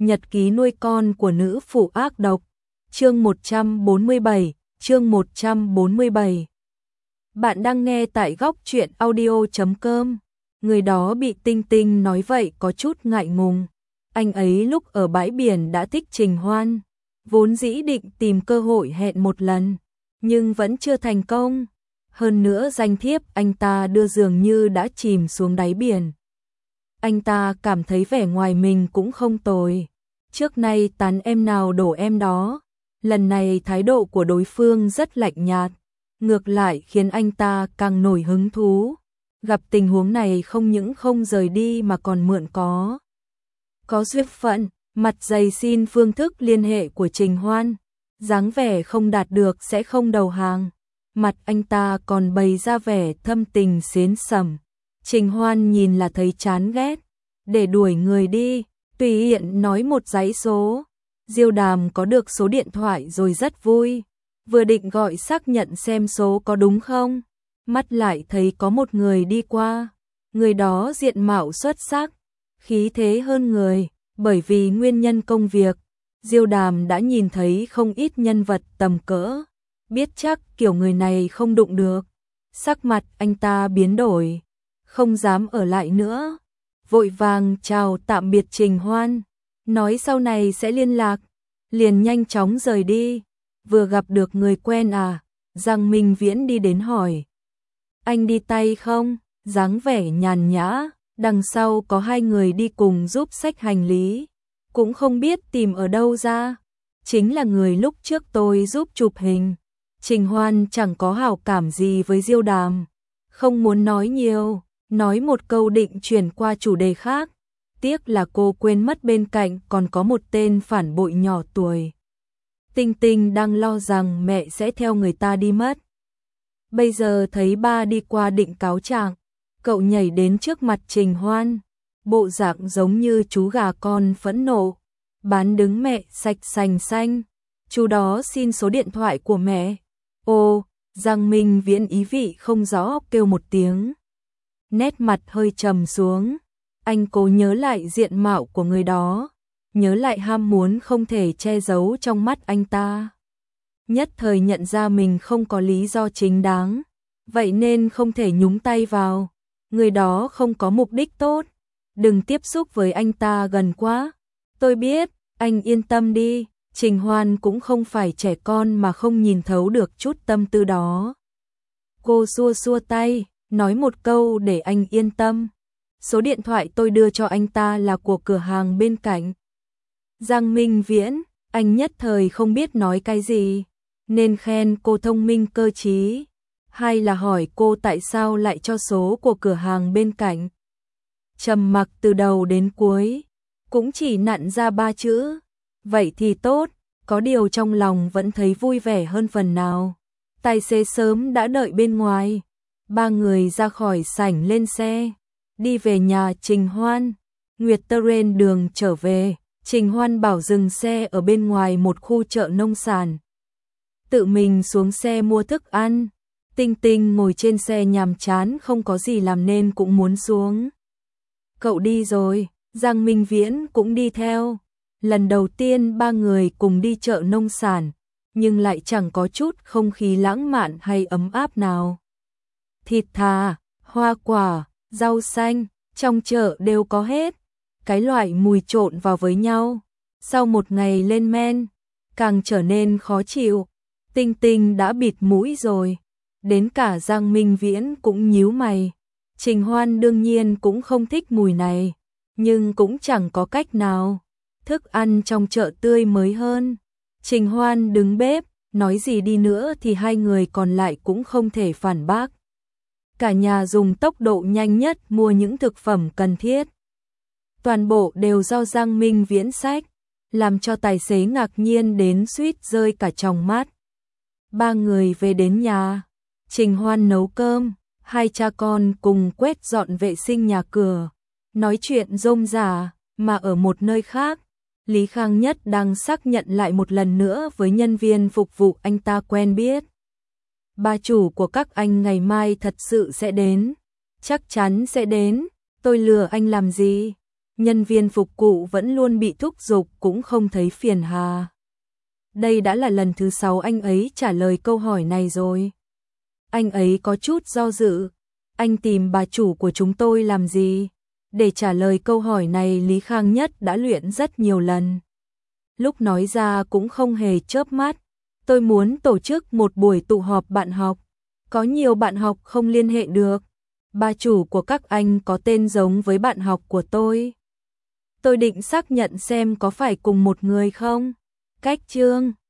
Nhật ký nuôi con của nữ phụ ác độc. Chương 147, chương 147. Bạn đang nghe tại góc truyện audio.com. Người đó bị Tinh Tinh nói vậy có chút ngại ngùng. Anh ấy lúc ở bãi biển đã thích Trình Hoan, vốn dĩ định tìm cơ hội hẹn một lần, nhưng vẫn chưa thành công. Hơn nữa danh thiếp anh ta đưa dường như đã chìm xuống đáy biển. Anh ta cảm thấy vẻ ngoài mình cũng không tồi. Trước nay tán em nào đổ em đó. Lần này thái độ của đối phương rất lạnh nhạt, ngược lại khiến anh ta càng nổi hứng thú. Gặp tình huống này không những không rời đi mà còn mượn có duyên phận, mặt dày xin phương thức liên hệ của Trình Hoan. Dáng vẻ không đạt được sẽ không đầu hàng. Mặt anh ta còn bày ra vẻ thâm tình xến sẩm. Trình Hoan nhìn là thấy chán ghét, để đuổi người đi, tùy tiện nói một dãy số. Diêu Đàm có được số điện thoại rồi rất vui, vừa định gọi xác nhận xem số có đúng không, mắt lại thấy có một người đi qua. Người đó diện mạo xuất sắc, khí thế hơn người, bởi vì nguyên nhân công việc, Diêu Đàm đã nhìn thấy không ít nhân vật tầm cỡ, biết chắc kiểu người này không đụng được. Sắc mặt anh ta biến đổi, không dám ở lại nữa, vội vàng chào tạm biệt Trình Hoan, nói sau này sẽ liên lạc, liền nhanh chóng rời đi. Vừa gặp được người quen à? Giang Minh Viễn đi đến hỏi. Anh đi tay không? Dáng vẻ nhàn nhã, đằng sau có hai người đi cùng giúp xách hành lý, cũng không biết tìm ở đâu ra. Chính là người lúc trước tôi giúp chụp hình. Trình Hoan chẳng có hảo cảm gì với Diêu Đàm, không muốn nói nhiều, nói một câu định chuyển qua chủ đề khác. Tiếc là cô quên mất bên cạnh còn có một tên phản bội nhỏ tuổi. Tinh Tinh đang lo rằng mẹ sẽ theo người ta đi mất. Bây giờ thấy ba đi qua định cáo trạng, cậu nhảy đến trước mặt Trình Hoan, bộ dạng giống như chú gà con phẫn nộ. Bán đứng mẹ sạch sành xanh, chú đó xin số điện thoại của mẹ. Ô, Giang Minh Viễn ý vị không rõ kêu một tiếng. Nét mặt hơi trầm xuống, anh cố nhớ lại diện mạo của người đó, nhớ lại ham muốn không thể che giấu trong mắt anh ta. Nhất thời nhận ra mình không có lý do chính đáng, vậy nên không thể nhúng tay vào. Người đó không có mục đích tốt, đừng tiếp xúc với anh ta gần quá. Tôi biết, anh yên tâm đi. Trình Hoan cũng không phải trẻ con mà không nhìn thấu được chút tâm tư đó. Cô xua xua tay, nói một câu để anh yên tâm. Số điện thoại tôi đưa cho anh ta là của cửa hàng bên cạnh. Giang Minh Viễn, anh nhất thời không biết nói cái gì, nên khen cô thông minh cơ trí, hay là hỏi cô tại sao lại cho số của cửa hàng bên cạnh. Trầm mặc từ đầu đến cuối, cũng chỉ nặn ra 3 chữ. Vậy thì tốt, có điều trong lòng vẫn thấy vui vẻ hơn phần nào. Tài xế sớm đã đợi bên ngoài. Ba người ra khỏi sảnh lên xe, đi về nhà Trình Hoan. Nguyệt Teren đường trở về, Trình Hoan bảo dừng xe ở bên ngoài một khu chợ nông sản. Tự mình xuống xe mua thức ăn. Tinh Tinh ngồi trên xe nhàm chán không có gì làm nên cũng muốn xuống. Cậu đi rồi, Giang Minh Viễn cũng đi theo. Lần đầu tiên ba người cùng đi chợ nông sản, nhưng lại chẳng có chút không khí lãng mạn hay ấm áp nào. Thịt thà, hoa quả, rau xanh, trong chợ đều có hết. Cái loại mùi trộn vào với nhau, sau một ngày lên men, càng trở nên khó chịu. Tinh Tinh đã bịt mũi rồi, đến cả Giang Minh Viễn cũng nhíu mày. Trình Hoan đương nhiên cũng không thích mùi này, nhưng cũng chẳng có cách nào. Thức ăn trong chợ tươi mới hơn. Trình Hoan đứng bếp, nói gì đi nữa thì hai người còn lại cũng không thể phản bác. Cả nhà dùng tốc độ nhanh nhất mua những thực phẩm cần thiết. Toàn bộ đều do Giang Minh Viễn xách, làm cho tài xế ngạc nhiên đến suýt rơi cả tròng mắt. Ba người về đến nhà, Trình Hoan nấu cơm, hai cha con cùng quét dọn vệ sinh nhà cửa, nói chuyện rôm rả. Mà ở một nơi khác, Lý Khang Nhất đang xác nhận lại một lần nữa với nhân viên phục vụ anh ta quen biết. Bà chủ của các anh ngày mai thật sự sẽ đến, chắc chắn sẽ đến, tôi lừa anh làm gì? nhân viên phục vụ vẫn luôn bị thúc giục cũng không thấy phiền hà. Đây đã là lần thứ 6 anh ấy trả lời câu hỏi này rồi. Anh ấy có chút do dự. Anh tìm bà chủ của chúng tôi làm gì? Để trả lời câu hỏi này Lý Khang Nhất đã luyện rất nhiều lần. Lúc nói ra cũng không hề chớp mắt. Tôi muốn tổ chức một buổi tụ họp bạn học. Có nhiều bạn học không liên hệ được. Bà chủ của các anh có tên giống với bạn học của tôi. Tôi định xác nhận xem có phải cùng một người không? Cách chương